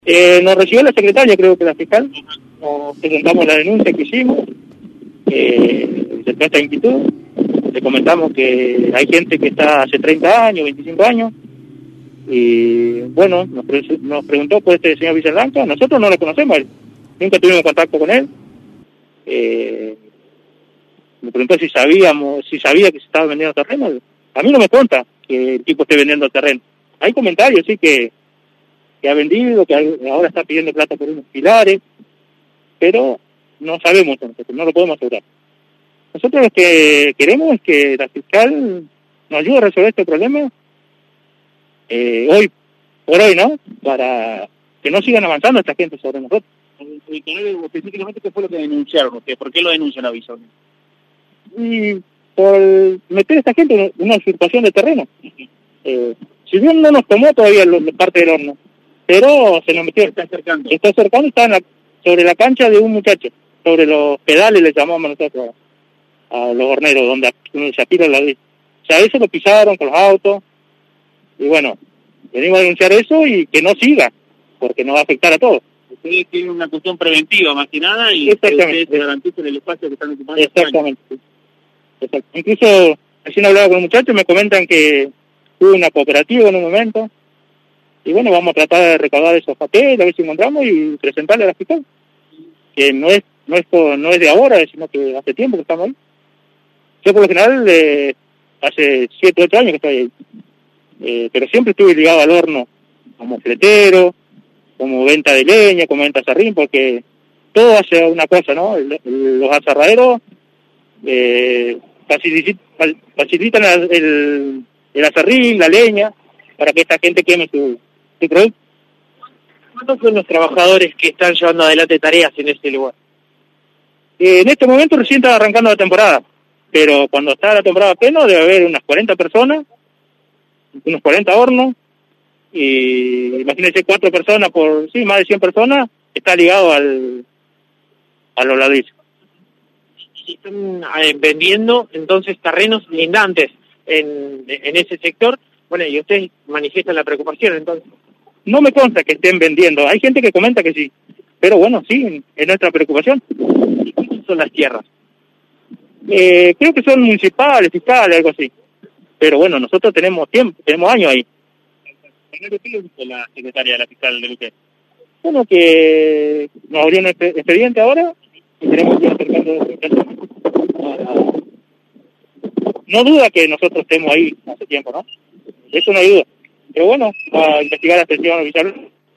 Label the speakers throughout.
Speaker 1: Nos recibió la secretaria, creo que la fiscal, nos presentamos la denuncia que hicimos, de esta inquietud, le comentamos que hay gente que está hace 30 años, 25 años, y bueno, nos preguntó por este señor Villalonga. Nosotros no lo conocemos, nunca tuvimos contacto con él. Me preguntó si sabía que se estaba vendiendo terreno. A mí no me consta que el tipo esté vendiendo terreno. Hay comentarios, sí, que ha vendido, que ahora está pidiendo plata por unos pilares, pero no sabemos, no lo podemos asegurar. Nosotros lo que queremos es que la fiscal nos ayude a resolver este problema hoy, ¿no? Para que no sigan avanzando esta gente sobre nosotros.
Speaker 2: Específicamente, ¿qué fue lo que denunciaron ustedes? ¿Por qué lo denuncian a Bison?
Speaker 1: Y por meter a esta gente en una usurpación de terreno. Si bien no nos tomó todavía parte del horno, pero se nos metió.
Speaker 2: Está acercando.
Speaker 1: Está acercando, está sobre la cancha de un muchacho, sobre los pedales le llamamos nosotros a los horneros, donde se apila la ley. O sea, eso lo pisaron con los autos, y bueno, venimos a denunciar eso y que no siga, porque nos va a afectar a todos.
Speaker 2: Ustedes tienen una cuestión preventiva, más que nada, y ustedes garanticen el espacio que están ocupando.
Speaker 1: Exactamente. Exacto. Incluso, recién hablaba con un muchacho, me comentan que hubo una cooperativa en un momento, y bueno, vamos a tratar de recaudar esos papeles, a ver si encontramos y presentarle a la fiscal, que no es de ahora, sino que hace tiempo que estamos ahí. Yo por lo general hace 7, 8 años que estoy ahí, pero siempre estuve ligado al horno, como fletero, como venta de leña, como venta de aserrín, porque todo hace una cosa, ¿no? Los aserraderos facilitan el aserrín, la leña, para que esta gente queme su producto.
Speaker 2: ¿Cuántos son los trabajadores que están llevando adelante tareas en este lugar?
Speaker 1: En este momento recién está arrancando la temporada, pero cuando está la temporada pleno debe haber unas 40 personas, unos 40 hornos, y imagínense 4 personas más de 100 personas, está ligado a los ladrillos.
Speaker 2: Y están vendiendo entonces terrenos lindantes en ese sector. Bueno, y ustedes manifiestan la preocupación, entonces.
Speaker 1: No me consta que estén vendiendo. Hay gente que comenta que sí. Pero bueno, sí, es nuestra preocupación.
Speaker 2: ¿Y cuáles son las tierras?
Speaker 1: Creo que son municipales, fiscales, algo así. Pero bueno, nosotros tenemos años ahí.
Speaker 2: ¿Qué le dice la secretaria de la fiscal de Luque?
Speaker 1: Bueno, que nos abrió un expediente ahora y tenemos que ir acercando. No duda que nosotros estemos ahí hace tiempo, ¿no? Eso no hay duda. Pero bueno, va a investigar la señor Villalonga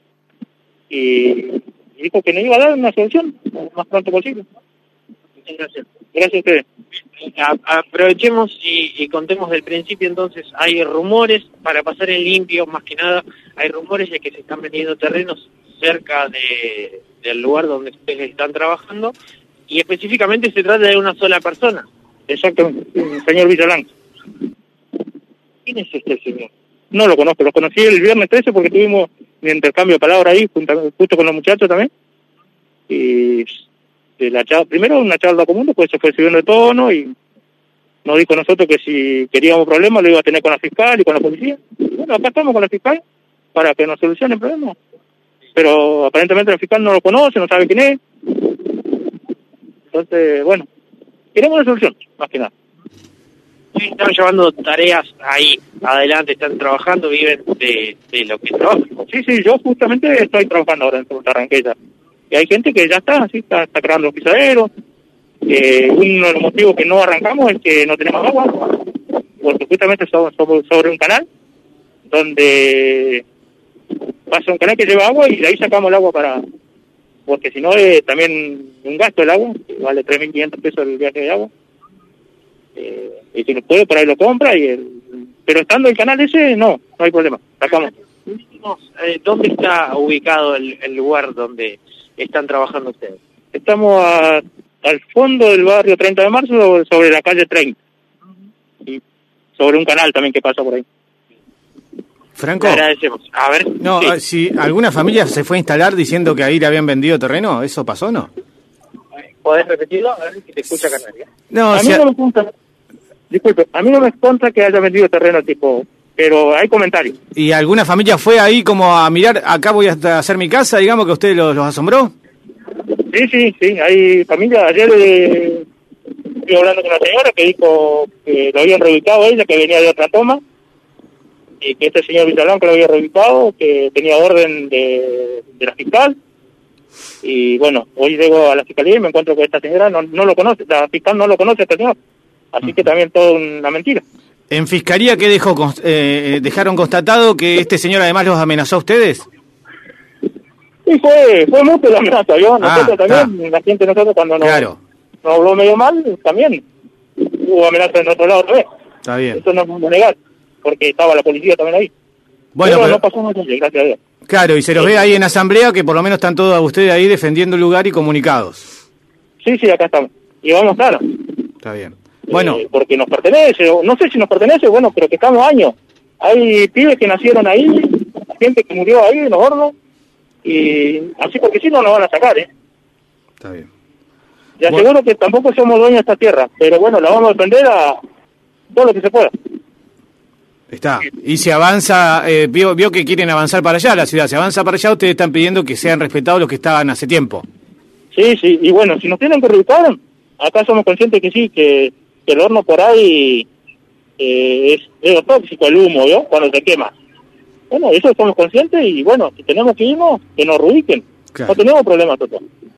Speaker 1: y dijo que nos iba a dar una solución lo más pronto posible.
Speaker 2: Gracias.
Speaker 1: Gracias a ustedes.
Speaker 2: Aprovechemos y contemos del principio. Entonces, hay rumores, para pasar en limpio, más que nada, hay rumores de que se están vendiendo terrenos cerca del lugar donde ustedes están trabajando, y específicamente se trata de una sola persona.
Speaker 1: Exactamente, el señor Villalonga.
Speaker 2: ¿Quién es este señor?
Speaker 1: No lo conozco, lo conocí el viernes 13 porque tuvimos un intercambio de palabras ahí, justo con los muchachos también. Y primero una charla común, después se fue subiendo de tono y nos dijo a nosotros que si queríamos problemas lo iba a tener con la fiscal y con la policía. Y bueno, acá estamos con la fiscal para que nos solucione el problema. Pero aparentemente la fiscal no lo conoce, no sabe quién es. Entonces, bueno, queremos una solución, más que nada.
Speaker 2: Están llevando tareas ahí adelante, están trabajando, viven de lo que trabajan.
Speaker 1: Sí, yo justamente estoy trabajando ahora en Punta Ranquella. Y hay gente que ya está creando los pisaderos. Uno de los motivos que no arrancamos es que no tenemos agua, porque justamente somos sobre un canal, donde pasa un canal que lleva agua y de ahí sacamos el agua porque si no es también un gasto el agua, que vale 3.500 pesos el viaje de agua. Y si no puede, por ahí lo compra, pero estando el canal ese, no hay problema, sacamos.
Speaker 2: ¿Dónde está ubicado el lugar donde están trabajando ustedes?
Speaker 1: Estamos al fondo del barrio 30 de marzo, sobre la calle 30, y sobre un canal también que pasa por ahí.
Speaker 3: Franco,
Speaker 2: agradecemos. A ver,
Speaker 3: no,
Speaker 2: sí.
Speaker 3: Si alguna familia se fue a instalar diciendo que ahí le habían vendido terreno, ¿eso pasó o no?
Speaker 2: ¿Podés repetirlo? A ver si te escucha Canaria.
Speaker 3: No,
Speaker 1: a mí no me consta, disculpe, a mí no me consta que haya vendido terreno tipo pero hay comentarios.
Speaker 3: ¿Y alguna familia fue ahí como a mirar, acá voy a hacer mi casa, digamos, que a ustedes los asombró?
Speaker 1: Sí, hay familias. Ayer estoy hablando con una señora que dijo que lo habían reubicado a ella, que venía de otra toma, y que este señor Villalón lo había reubicado, que tenía orden de la fiscal. Y bueno, hoy llego a la fiscalía y me encuentro que esta señora no lo conoce, la fiscal no lo conoce a este señor. Así que también todo una mentira.
Speaker 3: ¿En fiscalía qué dejó? ¿Dejaron constatado que este señor además los amenazó a ustedes?
Speaker 1: Sí, fue mucho la amenaza, ¿vio? Nosotros también, la gente nosotros cuando nos habló medio mal, también hubo amenaza en otro lado también.
Speaker 3: Está bien.
Speaker 1: Eso no podemos negar, porque estaba la policía también ahí.
Speaker 3: Bueno, pero
Speaker 1: no pasó mucho, gracias a Dios.
Speaker 3: Claro, y se los ve ahí en asamblea que por lo menos están todos ustedes ahí defendiendo el lugar y comunicados.
Speaker 1: Sí, acá estamos. Y vamos a estar.
Speaker 3: Está bien. Bueno.
Speaker 1: Porque nos pertenece, no sé si nos pertenece, bueno, pero que estamos años. Hay pibes que nacieron ahí, gente que murió ahí en los hornos, y así porque si no nos van a sacar,
Speaker 3: Está bien.
Speaker 1: Y aseguro que tampoco somos dueños de esta tierra, pero bueno, la vamos a defender a todo lo que se pueda.
Speaker 3: Está. Y si avanza, vio que quieren avanzar para allá, la ciudad, si avanza para allá, ustedes están pidiendo que sean respetados los que estaban hace tiempo.
Speaker 1: Sí, y bueno, si nos tienen que reubicar, acá somos conscientes que sí, que el horno por ahí es tóxico el humo, ¿no? Cuando se quema. Bueno, eso somos conscientes y bueno, si tenemos que irnos, que nos reubiquen. Claro. No tenemos problemas total.